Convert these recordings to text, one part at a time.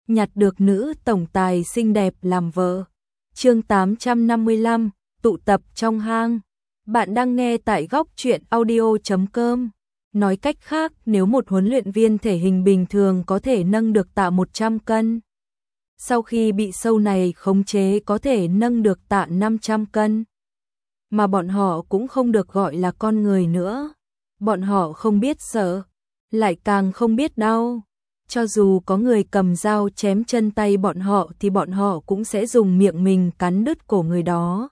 nhặt được nữ tổng tài xinh đẹp làm vợ. Chương 855, tụ tập trong hang. Bạn đang nghe tại góc truyện audio.com. Nói cách khác, nếu một huấn luyện viên thể hình bình thường có thể nâng được tạ 100 cân, sau khi bị sâu này khống chế có thể nâng được tạ 500 cân. Mà bọn họ cũng không được gọi là con người nữa. Bọn họ không biết sợ, lại càng không biết đau. Cho dù có người cầm dao chém chân tay bọn họ thì bọn họ cũng sẽ dùng miệng mình cắn đứt cổ người đó.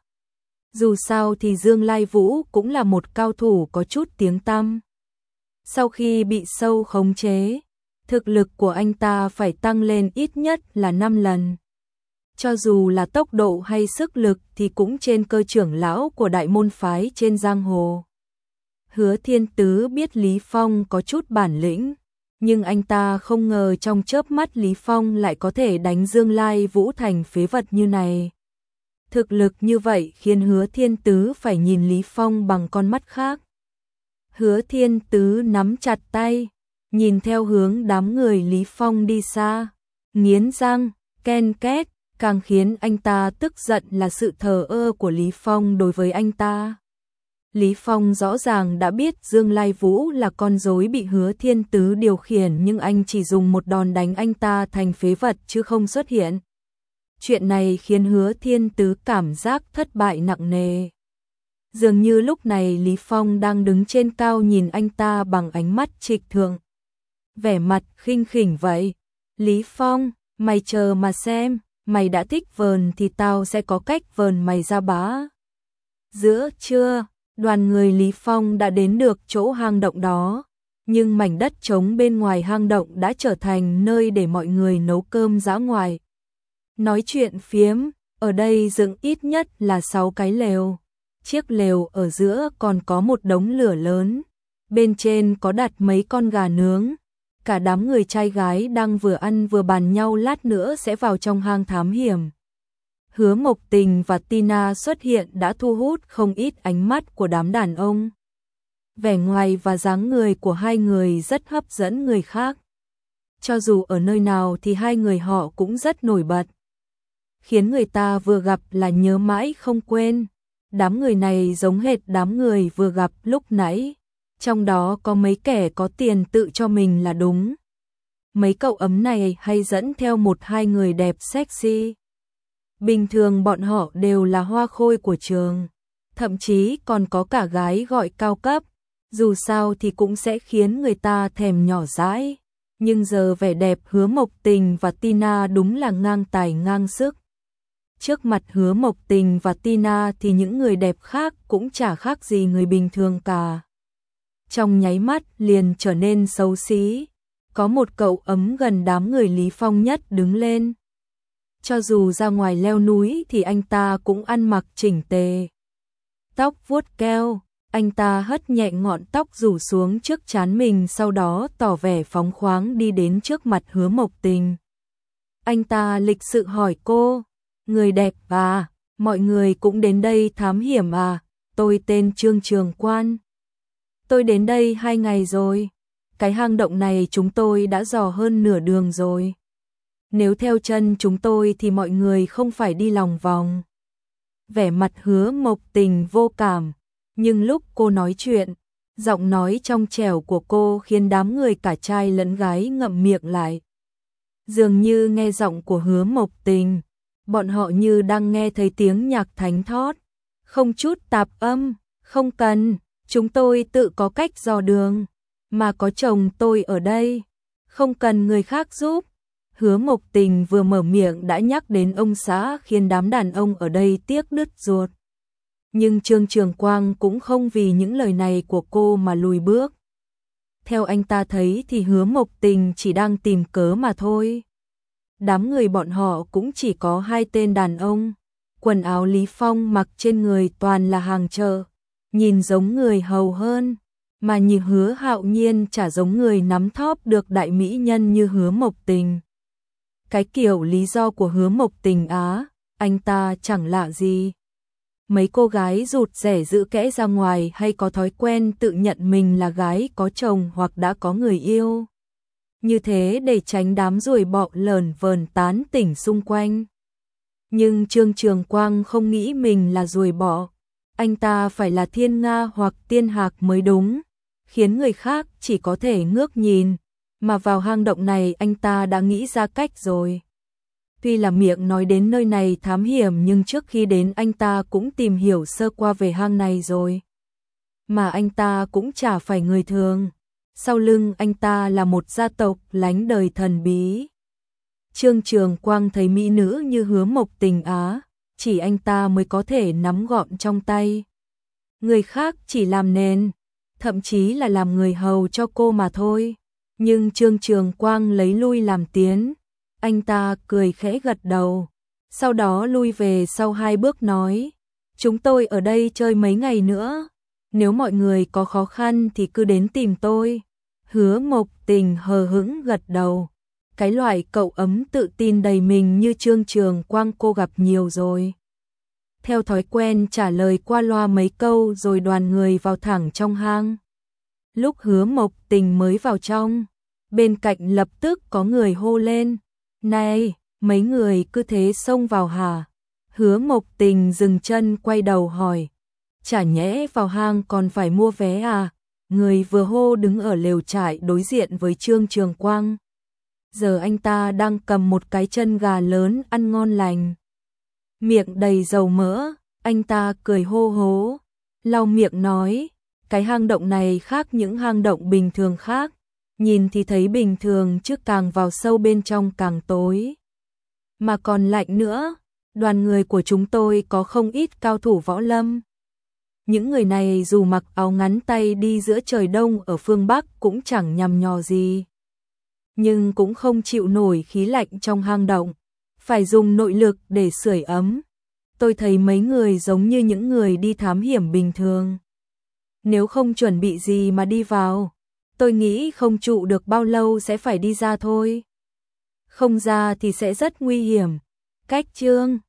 Dù sao thì Dương Lai Vũ cũng là một cao thủ có chút tiếng tăm. Sau khi bị sâu khống chế, thực lực của anh ta phải tăng lên ít nhất là 5 lần. Cho dù là tốc độ hay sức lực thì cũng trên cơ trưởng lão của đại môn phái trên giang hồ. Hứa Thiên Tứ biết Lý Phong có chút bản lĩnh, nhưng anh ta không ngờ trong chớp mắt Lý Phong lại có thể đánh Dương Lai Vũ thành phế vật như này. Thực lực như vậy khiến Hứa Thiên Tứ phải nhìn Lý Phong bằng con mắt khác. Hứa Thiên Tứ nắm chặt tay, nhìn theo hướng đám người Lý Phong đi xa, nghiến răng, ken két, càng khiến anh ta tức giận là sự thờ ơ của Lý Phong đối với anh ta. Lý Phong rõ ràng đã biết Dương Lai Vũ là con rối bị Hứa Thiên Tứ điều khiển, nhưng anh chỉ dùng một đòn đánh anh ta thành phế vật chứ không xuất hiện. Chuyện này khiến Hứa Thiên Tứ cảm giác thất bại nặng nề. Dường như lúc này Lý Phong đang đứng trên cao nhìn anh ta bằng ánh mắt trịch thượng. Vẻ mặt khinh khỉnh vậy. Lý Phong, mày chờ mà xem, mày đã thích vờn thì tao sẽ có cách vờn mày ra bá. Giữa trưa, đoàn người Lý Phong đã đến được chỗ hang động đó, nhưng mảnh đất trống bên ngoài hang động đã trở thành nơi để mọi người nấu cơm dã ngoại. Nói chuyện phiếm, ở đây dựng ít nhất là 6 cái lều. Chiếc lều ở giữa còn có một đống lửa lớn, bên trên có đặt mấy con gà nướng. Cả đám người trai gái đang vừa ăn vừa bàn nhau lát nữa sẽ vào trong hang thám hiểm. Hứa Mộc Tình và Tina xuất hiện đã thu hút không ít ánh mắt của đám đàn ông. Vẻ ngoài và dáng người của hai người rất hấp dẫn người khác. Cho dù ở nơi nào thì hai người họ cũng rất nổi bật, khiến người ta vừa gặp là nhớ mãi không quên. Đám người này giống hệt đám người vừa gặp lúc nãy. Trong đó có mấy kẻ có tiền tự cho mình là đúng. Mấy cậu ấm này hay dẫn theo một hai người đẹp sexy. Bình thường bọn họ đều là hoa khôi của trường, thậm chí còn có cả gái gọi cao cấp. Dù sao thì cũng sẽ khiến người ta thèm nhỏ dãi. Nhưng giờ vẻ đẹp Hứa Mộc Tình và Tina đúng là ngang tài ngang sức. Trước mặt Hứa Mộc Tình và Tina thì những người đẹp khác cũng chả khác gì người bình thường cả. Trong nháy mắt liền trở nên xấu xí. Có một cậu ấm gần đám người Lý Phong nhất đứng lên. Cho dù ra ngoài leo núi thì anh ta cũng ăn mặc chỉnh tề. Tóc vuốt keo, anh ta hất nhẹ ngọn tóc rủ xuống trước trán mình, sau đó tỏ vẻ phóng khoáng đi đến trước mặt Hứa Mộc Tình. Anh ta lịch sự hỏi cô, người đẹp à, mọi người cũng đến đây thám hiểm à, tôi tên Trương Trường Quan. Tôi đến đây 2 ngày rồi, cái hang động này chúng tôi đã dò hơn nửa đường rồi. Nếu theo chân chúng tôi thì mọi người không phải đi lòng vòng. Vẻ mặt Hứa Mộc Tình vô cảm, nhưng lúc cô nói chuyện, giọng nói trong trẻo của cô khiến đám người cả trai lẫn gái ngậm miệng lại. Dường như nghe giọng của Hứa Mộc Tình, bọn họ như đang nghe thấy tiếng nhạc thánh thót, không chút tạp âm, không cần, chúng tôi tự có cách dò đường, mà có chồng tôi ở đây, không cần người khác giúp. Hứa Mộc Tình vừa mở miệng đã nhắc đến ông xã khiến đám đàn ông ở đây tiếc đứt ruột. Nhưng Trương Trường Quang cũng không vì những lời này của cô mà lùi bước. Theo anh ta thấy thì Hứa Mộc Tình chỉ đang tìm cớ mà thôi. Đám người bọn họ cũng chỉ có 2 tên đàn ông. Quần áo Lý Phong mặc trên người toàn là hàng chợ, nhìn giống người hầu hơn, mà nhìn Hứa Hạo Nhiên chả giống người nắm thóp được đại mỹ nhân như Hứa Mộc Tình. Cái kiểu lý do của Hứa Mộc Tình á, anh ta chẳng lạ gì. Mấy cô gái rụt rẻ giữ kẽ ra ngoài hay có thói quen tự nhận mình là gái có chồng hoặc đã có người yêu. như thế để tránh đám ruồi bọ lởn vởn tán tỉnh xung quanh. Nhưng Trương Trường Quang không nghĩ mình là ruồi bọ, anh ta phải là thiên nga hoặc tiên hạc mới đúng, khiến người khác chỉ có thể ngước nhìn, mà vào hang động này anh ta đã nghĩ ra cách rồi. Tuy là miệng nói đến nơi này thám hiểm nhưng trước khi đến anh ta cũng tìm hiểu sơ qua về hang này rồi. Mà anh ta cũng chả phải người thường. Sau lưng anh ta là một gia tộc lánh đời thần bí. Trương Trường Quang thấy mỹ nữ như Hứa Mộc Tình Á, chỉ anh ta mới có thể nắm gọn trong tay. Người khác chỉ làm nền, thậm chí là làm người hầu cho cô mà thôi. Nhưng Trương Trường Quang lấy lui làm tiến. Anh ta cười khẽ gật đầu, sau đó lui về sau 2 bước nói, chúng tôi ở đây chơi mấy ngày nữa, nếu mọi người có khó khăn thì cứ đến tìm tôi. Hứa Mộc Tình hờ hững gật đầu, cái loại cậu ấm tự tin đầy mình như Trương Trường Quang cô gặp nhiều rồi. Theo thói quen trả lời qua loa mấy câu rồi đoàn người vào thẳng trong hang. Lúc Hứa Mộc Tình mới vào trong, bên cạnh lập tức có người hô lên, này, mấy người cứ thế xông vào hả? Hứa Mộc Tình dừng chân quay đầu hỏi, chả nhẽ vào hang còn phải mua vé à? Người vừa hô đứng ở lều trại đối diện với Trương Trường Quang. Giờ anh ta đang cầm một cái chân gà lớn ăn ngon lành. Miệng đầy dầu mỡ, anh ta cười hô hố, lau miệng nói, cái hang động này khác những hang động bình thường khác. Nhìn thì thấy bình thường chứ càng vào sâu bên trong càng tối. Mà còn lạnh nữa, đoàn người của chúng tôi có không ít cao thủ võ lâm. Những người này dù mặc áo ngắn tay đi giữa trời đông ở phương Bắc cũng chẳng nhằm nhò gì. Nhưng cũng không chịu nổi khí lạnh trong hang động, phải dùng nội lực để sưởi ấm. Tôi thấy mấy người giống như những người đi thám hiểm bình thường. Nếu không chuẩn bị gì mà đi vào, tôi nghĩ không trụ được bao lâu sẽ phải đi ra thôi. Không ra thì sẽ rất nguy hiểm. Cách Trương